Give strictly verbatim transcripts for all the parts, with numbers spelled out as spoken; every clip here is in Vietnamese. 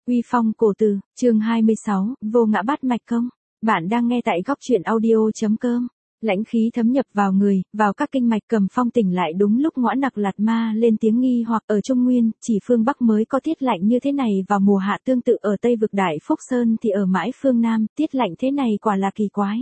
Uy phong cổ từ, chương hai mươi sáu, vô ngã bát mạch công. Bạn đang nghe tại góc truyện audio.com. Lãnh khí thấm nhập vào người, vào các kinh mạch. Cầm Phong tỉnh lại đúng lúc Ngõa Nặc Lạt Ma lên tiếng nghi hoặc. Ở Trung Nguyên, chỉ phương Bắc mới có tiết lạnh như thế này vào mùa hạ, tương tự ở Tây vực Đại Phúc Sơn thì ở mãi phương Nam, tiết lạnh thế này quả là kỳ quái.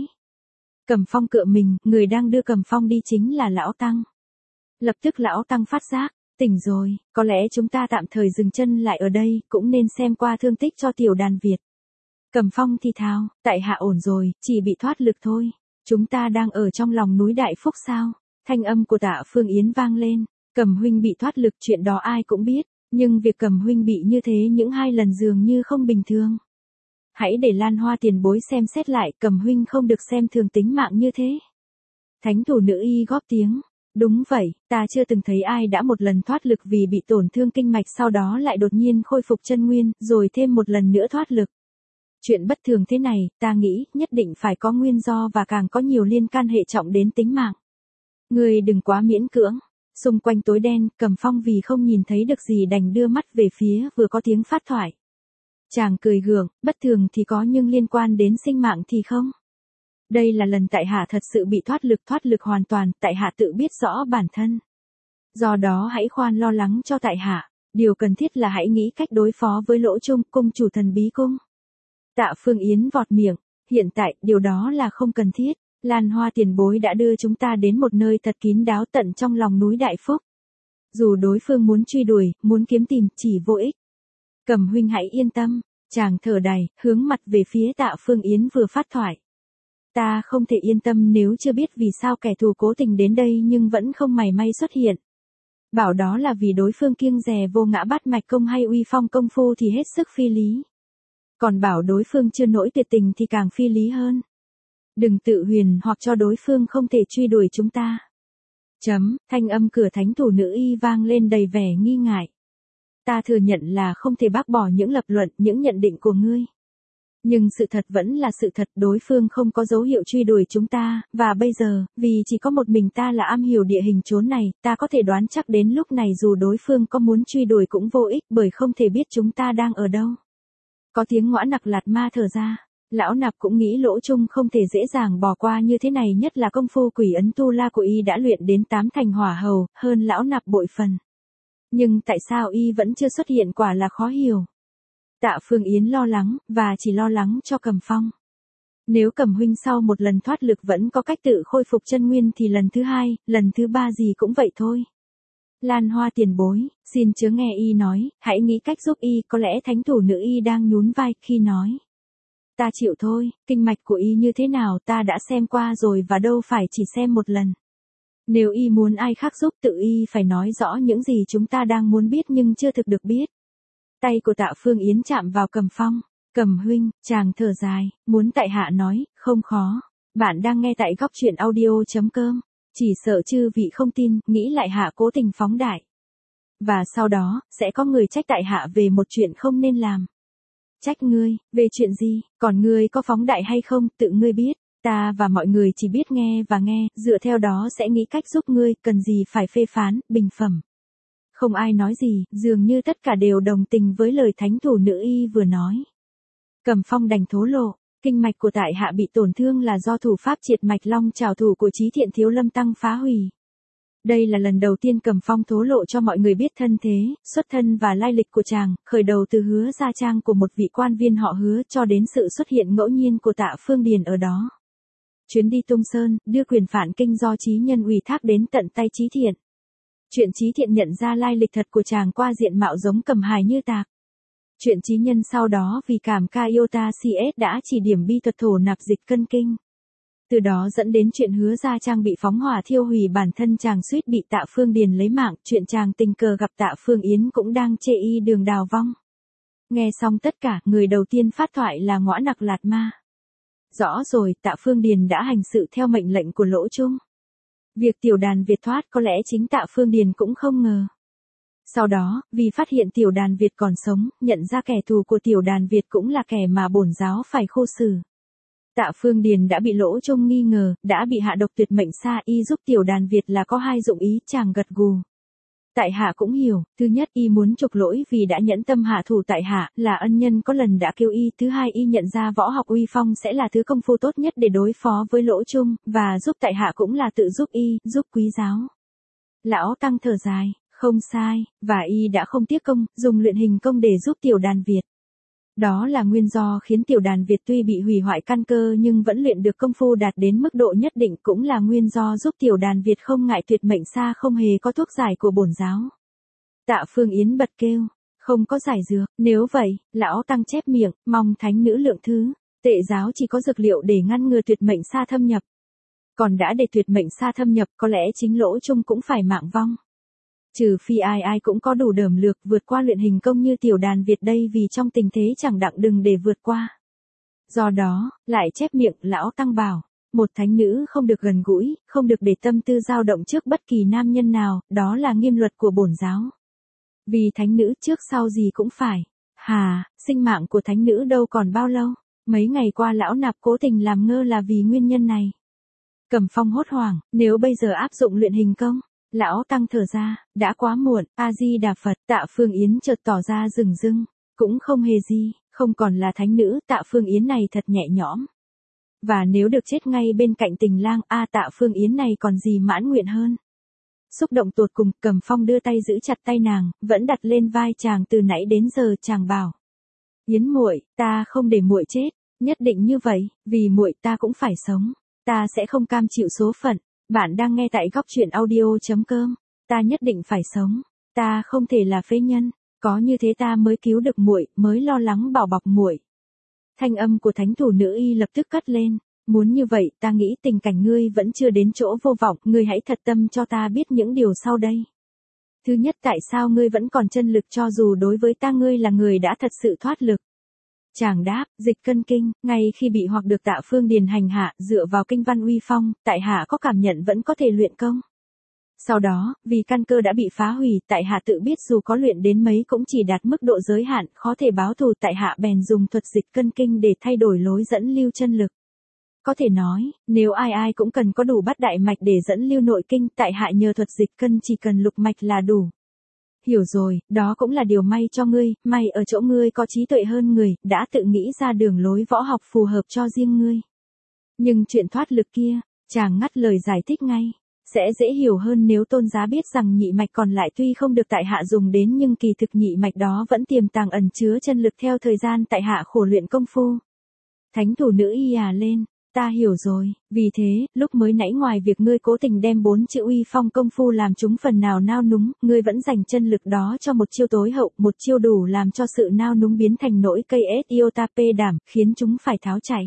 Cầm Phong cựa mình, người đang đưa Cầm Phong đi chính là Lão Tăng. Lập tức Lão Tăng phát giác, tỉnh rồi, có lẽ chúng ta tạm thời dừng chân lại ở đây, cũng nên xem qua thương tích cho tiểu đàn Việt. Cầm Phong thì thào, tại hạ ổn rồi, chỉ bị thoát lực thôi. Chúng ta đang ở trong lòng núi Đại Phúc sao? Thanh âm của Tạ Phương Yến vang lên. Cầm huynh bị thoát lực, chuyện đó ai cũng biết, nhưng việc Cầm huynh bị như thế những hai lần dường như không bình thường. Hãy để Lan Hoa tiền bối xem xét lại, Cầm huynh không được xem thường tính mạng như thế. Thánh thủ nữ y góp tiếng. Đúng vậy, ta chưa từng thấy ai đã một lần thoát lực vì bị tổn thương kinh mạch sau đó lại đột nhiên khôi phục chân nguyên, rồi thêm một lần nữa thoát lực. Chuyện bất thường thế này, ta nghĩ, nhất định phải có nguyên do và càng có nhiều liên can hệ trọng đến tính mạng. Ngươi đừng quá miễn cưỡng. Xung quanh tối đen, Cầm Phong vì không nhìn thấy được gì đành đưa mắt về phía vừa có tiếng phát thoại. Chàng cười gượng, bất thường thì có nhưng liên quan đến sinh mạng thì không. Đây là lần tại hạ thật sự bị thoát lực, thoát lực hoàn toàn, tại hạ tự biết rõ bản thân. Do đó hãy khoan lo lắng cho tại hạ, điều cần thiết là hãy nghĩ cách đối phó với Lỗ Trung, cung chủ thần bí cung. Tạ Phương Yến vọt miệng, hiện tại, điều đó là không cần thiết, Lan Hoa tiền bối đã đưa chúng ta đến một nơi thật kín đáo tận trong lòng núi Đại Phúc. Dù đối phương muốn truy đuổi, muốn kiếm tìm, chỉ vô ích. Cầm huynh hãy yên tâm, chàng thở đầy, hướng mặt về phía Tạ Phương Yến vừa phát thoại. Ta không thể yên tâm nếu chưa biết vì sao kẻ thù cố tình đến đây nhưng vẫn không mảy may xuất hiện. Bảo đó là vì đối phương kiêng dè vô ngã bát mạch công hay uy phong công phu thì hết sức phi lý. Còn bảo đối phương chưa nỗi tuyệt tình thì càng phi lý hơn. Đừng tự huyền hoặc cho đối phương không thể truy đuổi chúng ta. Chấm, thanh âm cửa thánh thủ nữ y vang lên đầy vẻ nghi ngại. Ta thừa nhận là không thể bác bỏ những lập luận, những nhận định của ngươi. Nhưng sự thật vẫn là sự thật, đối phương không có dấu hiệu truy đuổi chúng ta, và bây giờ, vì chỉ có một mình ta là am hiểu địa hình chốn này, ta có thể đoán chắc đến lúc này dù đối phương có muốn truy đuổi cũng vô ích bởi không thể biết chúng ta đang ở đâu. Có tiếng Ngõa Nặc Lạt Ma thở ra, Lão Nạp cũng nghĩ Lỗ Trung không thể dễ dàng bỏ qua như thế này, nhất là công phu quỷ ấn tu la của y đã luyện đến tám thành hỏa hầu, hơn Lão Nạp bội phần. Nhưng tại sao y vẫn chưa xuất hiện quả là khó hiểu. Tạ Phương Yến lo lắng, và chỉ lo lắng cho Cầm Phong. Nếu Cầm huynh sau một lần thoát lực vẫn có cách tự khôi phục chân nguyên thì lần thứ hai, lần thứ ba gì cũng vậy thôi. Lan Hoa tiền bối, xin chớ nghe y nói, hãy nghĩ cách giúp y, có lẽ thánh thủ nữ y đang nhún vai khi nói. Ta chịu thôi, kinh mạch của y như thế nào ta đã xem qua rồi và đâu phải chỉ xem một lần. Nếu y muốn ai khác giúp tự y phải nói rõ những gì chúng ta đang muốn biết nhưng chưa thực được biết. Tay của Tạ Phương Yến chạm vào Cầm Phong. Cầm huynh, chàng thở dài, muốn tại hạ nói, không khó. Bạn đang nghe tại góc truyện audio.com. Chỉ sợ chư vị không tin, nghĩ lại hạ cố tình phóng đại. Và sau đó, sẽ có người trách tại hạ về một chuyện không nên làm. Trách ngươi, về chuyện gì, còn ngươi có phóng đại hay không, tự ngươi biết. Ta và mọi người chỉ biết nghe và nghe, dựa theo đó sẽ nghĩ cách giúp ngươi, cần gì phải phê phán, bình phẩm. Không ai nói gì, dường như tất cả đều đồng tình với lời thánh thủ nữ y vừa nói. Cầm Phong đành thố lộ, kinh mạch của tại hạ bị tổn thương là do thủ pháp triệt mạch long trảo thủ của Chí Thiện Thiếu Lâm Tăng phá hủy. Đây là lần đầu tiên Cầm Phong thố lộ cho mọi người biết thân thế, xuất thân và lai lịch của chàng, khởi đầu từ Hứa gia trang của một vị quan viên họ Hứa cho đến sự xuất hiện ngẫu nhiên của Tạ Phương Điền ở đó. Chuyến đi Tung Sơn, đưa quyền phản kinh do Chí Nhân ủy thác đến tận tay Chí Thiện. Chuyện Chí Thiện nhận ra lai lịch thật của chàng qua diện mạo giống Cầm Hài Như Tạc. Chuyện Chí Nhân sau đó vì cảm ca yêu ta xê ét đã chỉ điểm bi thuật thổ nạp dịch cân kinh. Từ đó dẫn đến chuyện Hứa gia trang bị phóng hỏa thiêu hủy, bản thân chàng suýt bị Tạ Phương Điền lấy mạng, chuyện chàng tình cờ gặp Tạ Phương Yến cũng đang chê y đường đào vong. Nghe xong tất cả, người đầu tiên phát thoại là Ngõa Nặc Lạt Ma. Rõ rồi, Tạ Phương Điền đã hành sự theo mệnh lệnh của Lỗ Trung. Việc tiểu đàn Việt thoát có lẽ chính Tạ Phương Điền cũng không ngờ. Sau đó, vì phát hiện tiểu đàn Việt còn sống, nhận ra kẻ thù của tiểu đàn Việt cũng là kẻ mà bổn giáo phải khô xử. Tạ Phương Điền đã bị Lỗ Trung nghi ngờ, đã bị hạ độc tuyệt mệnh xa, y giúp tiểu đàn Việt là có hai dụng ý, chàng gật gù. Tại hạ cũng hiểu, thứ nhất y muốn chuộc lỗi vì đã nhẫn tâm hạ thủ tại hạ, là ân nhân có lần đã kêu y, thứ hai y nhận ra võ học uy phong sẽ là thứ công phu tốt nhất để đối phó với Lỗ Trung, và giúp tại hạ cũng là tự giúp y, giúp quý giáo. Lão Tăng thở dài, không sai, và y đã không tiếc công, dùng luyện hình công để giúp tiểu đàn Việt. Đó là nguyên do khiến tiểu đàn Việt tuy bị hủy hoại căn cơ nhưng vẫn luyện được công phu đạt đến mức độ nhất định, cũng là nguyên do giúp tiểu đàn Việt không ngại tuyệt mệnh xa không hề có thuốc giải của bổn giáo. Tạ Phương Yến bật kêu, không có giải dược, nếu vậy, lão Tăng chép miệng, mong thánh nữ lượng thứ, tệ giáo chỉ có dược liệu để ngăn ngừa tuyệt mệnh xa thâm nhập. Còn đã để tuyệt mệnh xa thâm nhập, có lẽ chính Lỗ Trung cũng phải mạng vong. Trừ phi ai ai cũng có đủ đờm lược vượt qua luyện hình công như tiểu đàn Việt đây, vì trong tình thế chẳng đặng đừng để vượt qua. Do đó, lại chép miệng, lão Tăng bảo, một thánh nữ không được gần gũi, không được để tâm tư dao động trước bất kỳ nam nhân nào, đó là nghiêm luật của bổn giáo. Vì thánh nữ trước sau gì cũng phải. Hà, sinh mạng của thánh nữ đâu còn bao lâu, mấy ngày qua lão nạp cố tình làm ngơ là vì nguyên nhân này. Cẩm Phong hốt hoảng, nếu bây giờ áp dụng luyện hình công. Lão Tăng thở ra, đã quá muộn, A-di-đà Phật. Tạ Phương Yến chợt tỏ ra rừng rưng, cũng không hề gì, không còn là thánh nữ. Tạ Phương Yến này thật nhẹ nhõm. Và nếu được chết ngay bên cạnh tình lang, a Tạ Phương Yến này còn gì mãn nguyện hơn. Xúc động tột cùng, Cẩm Phong đưa tay giữ chặt tay nàng, vẫn đặt lên vai chàng từ nãy đến giờ. Chàng bảo, Yến muội, ta không để muội chết, nhất định như vậy, vì muội ta cũng phải sống, ta sẽ không cam chịu số phận. Bạn đang nghe tại góc truyện audio.com. Ta nhất định phải sống, ta không thể là phế nhân, có như thế ta mới cứu được muội, mới lo lắng bảo bọc muội. Thanh âm của thánh thủ nữ y lập tức cất lên, muốn như vậy, ta nghĩ tình cảnh ngươi vẫn chưa đến chỗ vô vọng, ngươi hãy thật tâm cho ta biết những điều sau đây. Thứ nhất, tại sao ngươi vẫn còn chân lực cho dù đối với ta ngươi là người đã thật sự thoát lực? Chàng đáp, dịch cân kinh, ngay khi bị hoặc được Tạ Phương Điền hành hạ, dựa vào kinh văn uy phong, tại hạ có cảm nhận vẫn có thể luyện công. Sau đó, vì căn cơ đã bị phá hủy, tại hạ tự biết dù có luyện đến mấy cũng chỉ đạt mức độ giới hạn, khó thể báo thù, tại hạ bèn dùng thuật dịch cân kinh để thay đổi lối dẫn lưu chân lực. Có thể nói, nếu ai ai cũng cần có đủ bát đại mạch để dẫn lưu nội kinh, tại hạ nhờ thuật dịch cân chỉ cần lục mạch là đủ. Hiểu rồi, đó cũng là điều may cho ngươi, may ở chỗ ngươi có trí tuệ hơn người, đã tự nghĩ ra đường lối võ học phù hợp cho riêng ngươi. Nhưng chuyện thoát lực kia, chàng ngắt lời giải thích ngay, sẽ dễ hiểu hơn nếu tôn giá biết rằng nhị mạch còn lại tuy không được tại hạ dùng đến nhưng kỳ thực nhị mạch đó vẫn tiềm tàng ẩn chứa chân lực theo thời gian tại hạ khổ luyện công phu. Thánh thủ nữ y à lên. Ta hiểu rồi, vì thế, lúc mới nãy ngoài việc ngươi cố tình đem bốn chữ uy phong công phu làm chúng phần nào nao núng, ngươi vẫn dành chân lực đó cho một chiêu tối hậu, một chiêu đủ làm cho sự nao núng biến thành nỗi cây ết iota pê đảm, khiến chúng phải tháo chạy.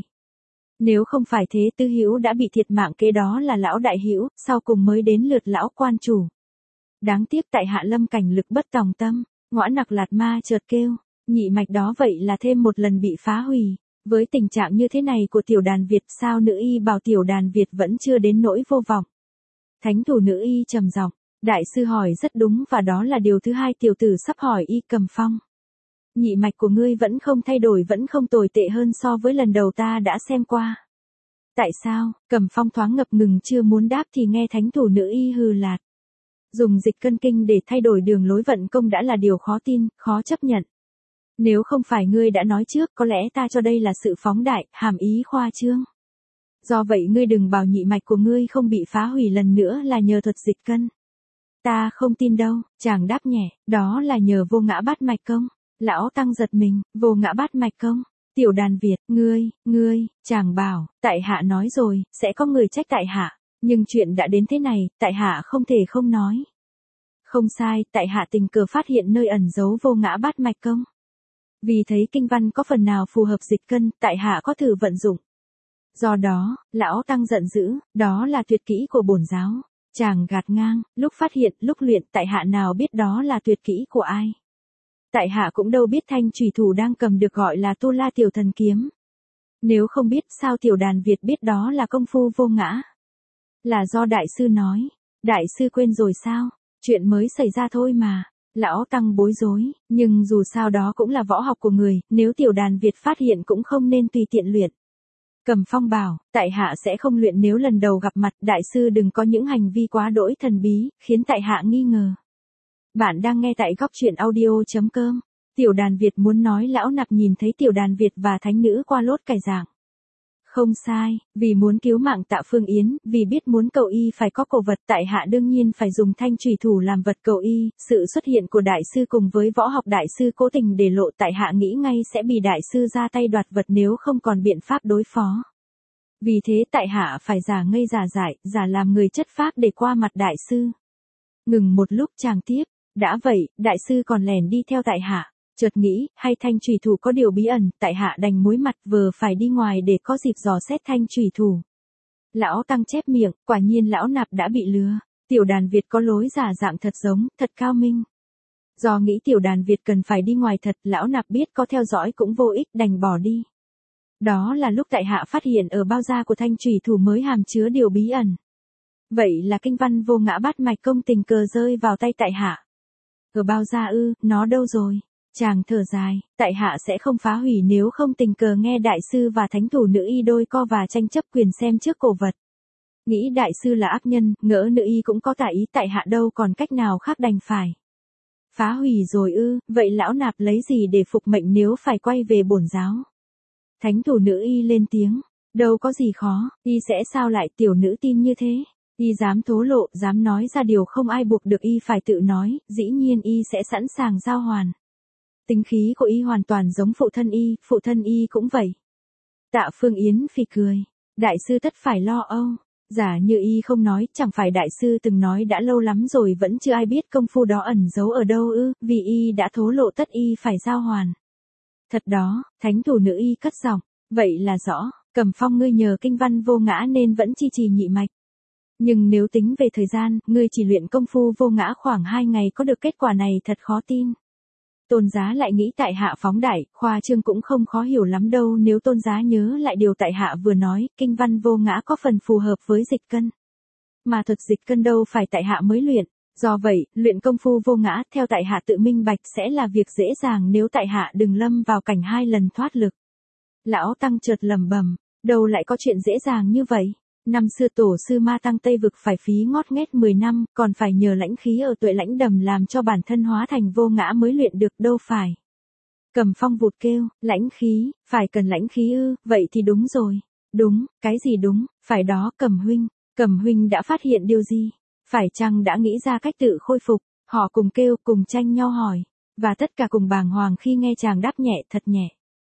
Nếu không phải thế, Tư Hữu đã bị thiệt mạng, kế đó là lão đại hữu, sau cùng mới đến lượt lão quan chủ. Đáng tiếc tại hạ lâm cảnh lực bất tòng tâm, Ngõa Nặc Lạt Ma chợt kêu, nhị mạch đó vậy là thêm một lần bị phá hủy. Với tình trạng như thế này của tiểu đàn Việt, sao nữ y bảo tiểu đàn Việt vẫn chưa đến nỗi vô vọng? Thánh thủ nữ y trầm giọng, đại sư hỏi rất đúng, và đó là điều thứ hai tiểu tử sắp hỏi y. Cẩm Phong, nhị mạch của ngươi vẫn không thay đổi, vẫn không tồi tệ hơn so với lần đầu ta đã xem qua. Tại sao? Cẩm Phong thoáng ngập ngừng chưa muốn đáp thì nghe thánh thủ nữ y hừ lạt. Dùng dịch cân kinh để thay đổi đường lối vận công đã là điều khó tin, khó chấp nhận. Nếu không phải ngươi đã nói trước, có lẽ ta cho đây là sự phóng đại, hàm ý khoa trương. Do vậy ngươi đừng bảo nhị mạch của ngươi không bị phá hủy lần nữa là nhờ thuật dịch cân. Ta không tin đâu, chàng đáp nhẹ, đó là nhờ vô ngã bát mạch công. Lão Tăng giật mình, vô ngã bát mạch công. Tiểu đàn Việt, ngươi, ngươi, chàng bảo, tại hạ nói rồi, sẽ có người trách tại hạ. Nhưng chuyện đã đến thế này, tại hạ không thể không nói. Không sai, tại hạ tình cờ phát hiện nơi ẩn giấu vô ngã bát mạch công. Vì thấy kinh văn có phần nào phù hợp dịch cân, tại hạ có thử vận dụng. Do đó, lão Tăng giận dữ, đó là tuyệt kỹ của bổn giáo. Chàng gạt ngang, lúc phát hiện, lúc luyện, tại hạ nào biết đó là tuyệt kỹ của ai. Tại hạ cũng đâu biết thanh chủy thủ đang cầm được gọi là Tu La Tiểu Thần Kiếm. Nếu không biết, sao tiểu đàn Việt biết đó là công phu vô ngã? Là do đại sư nói. Đại sư quên rồi sao? Chuyện mới xảy ra thôi mà. Lão Tăng bối rối, nhưng dù sao đó cũng là võ học của người, nếu tiểu đàn Việt phát hiện cũng không nên tùy tiện luyện. Cẩm Phong bảo, tại hạ sẽ không luyện nếu lần đầu gặp mặt, đại sư đừng có những hành vi quá đỗi thần bí, khiến tại hạ nghi ngờ. Bạn đang nghe tại góc truyện audio.com. Tiểu đàn Việt muốn nói lão nạp nhìn thấy tiểu đàn Việt và thánh nữ qua lốt cải giảng. Không sai, vì muốn cứu mạng Tạ Phương Yến, vì biết muốn cầu y phải có cổ vật, tại hạ đương nhiên phải dùng thanh chủy thủ làm vật cầu y. Sự xuất hiện của đại sư cùng với võ học đại sư cố tình để lộ, tại hạ nghĩ ngay sẽ bị đại sư ra tay đoạt vật nếu không còn biện pháp đối phó. Vì thế tại hạ phải giả ngây giả dại, giả làm người chất phác để qua mặt đại sư. Ngừng một lúc chàng tiếp, đã vậy, đại sư còn lèn đi theo tại hạ. Chợt nghĩ, hay thanh chủy thủ có điều bí ẩn, tại hạ đành muối mặt vừa phải đi ngoài để có dịp dò xét thanh chủy thủ. Lão tăng chép miệng, quả nhiên lão nạp đã bị lừa. Tiểu đàn Việt có lối giả dạng thật giống, thật cao minh. Do nghĩ tiểu đàn Việt cần phải đi ngoài thật, lão nạp biết có theo dõi cũng vô ích, đành bỏ đi. Đó là lúc tại hạ phát hiện ở bao da của thanh chủy thủ mới hàm chứa điều bí ẩn. Vậy là kinh văn vô ngã bát mạch công tình cờ rơi vào tay tại hạ. Ở bao da ư, nó đâu rồi? Chàng thở dài, tại hạ sẽ không phá hủy nếu không tình cờ nghe đại sư và thánh thủ nữ y đôi co và tranh chấp quyền xem trước cổ vật. Nghĩ đại sư là ác nhân, ngỡ nữ y cũng có tà ý, tại hạ đâu còn cách nào khác đành phải. Phá hủy rồi ư, vậy lão nạp lấy gì để phục mệnh nếu phải quay về bổn giáo? Thánh thủ nữ y lên tiếng, đâu có gì khó, y sẽ sao lại tiểu nữ tin như thế? Y dám thố lộ, dám nói ra điều không ai buộc được y phải tự nói, dĩ nhiên y sẽ sẵn sàng giao hoàn. Tính khí của y hoàn toàn giống phụ thân y, phụ thân y cũng vậy. Tạ Phương Yến phì cười, đại sư tất phải lo âu, giả như y không nói, chẳng phải đại sư từng nói đã lâu lắm rồi vẫn chưa ai biết công phu đó ẩn giấu ở đâu ư, vì y đã thố lộ tất y phải giao hoàn. Thật đó, thánh thủ nữ y cất giọng, vậy là rõ, Cẩm Phong ngươi nhờ kinh văn vô ngã nên vẫn chi trì nhị mạch. Nhưng nếu tính về thời gian, ngươi chỉ luyện công phu vô ngã khoảng hai ngày có được kết quả này thật khó tin. Tôn giá lại nghĩ tại hạ phóng đại, khoa trương cũng không khó hiểu lắm đâu nếu tôn giá nhớ lại điều tại hạ vừa nói, kinh văn vô ngã có phần phù hợp với dịch cân. Mà thuật dịch cân đâu phải tại hạ mới luyện, do vậy, luyện công phu vô ngã theo tại hạ tự minh bạch sẽ là việc dễ dàng nếu tại hạ đừng lâm vào cảnh hai lần thoát lực. Lão tăng chợt lẩm bẩm, đâu lại có chuyện dễ dàng như vậy. Năm xưa tổ sư Ma Tăng Tây Vực phải phí ngót nghét mười năm, còn phải nhờ lãnh khí ở Tuệ Lãnh Đầm làm cho bản thân hóa thành vô ngã mới luyện được đâu phải. Cẩm Phong vụt kêu, lãnh khí, phải cần lãnh khí ư, vậy thì đúng rồi. Đúng, cái gì đúng, phải đó Cẩm huynh, Cẩm huynh đã phát hiện điều gì? Phải chăng đã nghĩ ra cách tự khôi phục? Họ cùng kêu, cùng tranh nhau hỏi, và tất cả cùng bàng hoàng khi nghe chàng đáp nhẹ thật nhẹ.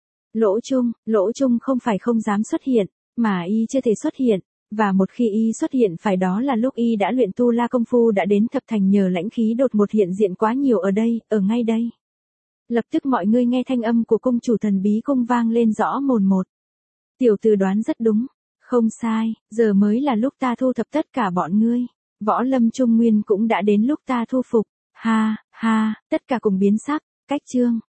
Lỗ Trung, Lỗ Trung không phải không dám xuất hiện, mà y chưa thể xuất hiện. Và một khi y xuất hiện phải đó là lúc y đã luyện tu la công phu đã đến thập thành nhờ lãnh khí đột một hiện diện quá nhiều ở đây, ở ngay đây. Lập tức mọi người nghe thanh âm của cung chủ thần bí cung vang lên rõ mồn một. Tiểu tử đoán rất đúng, không sai, giờ mới là lúc ta thu thập tất cả bọn ngươi. Võ lâm trung nguyên cũng đã đến lúc ta thu phục, ha, ha, tất cả cùng biến sắc, cách chương.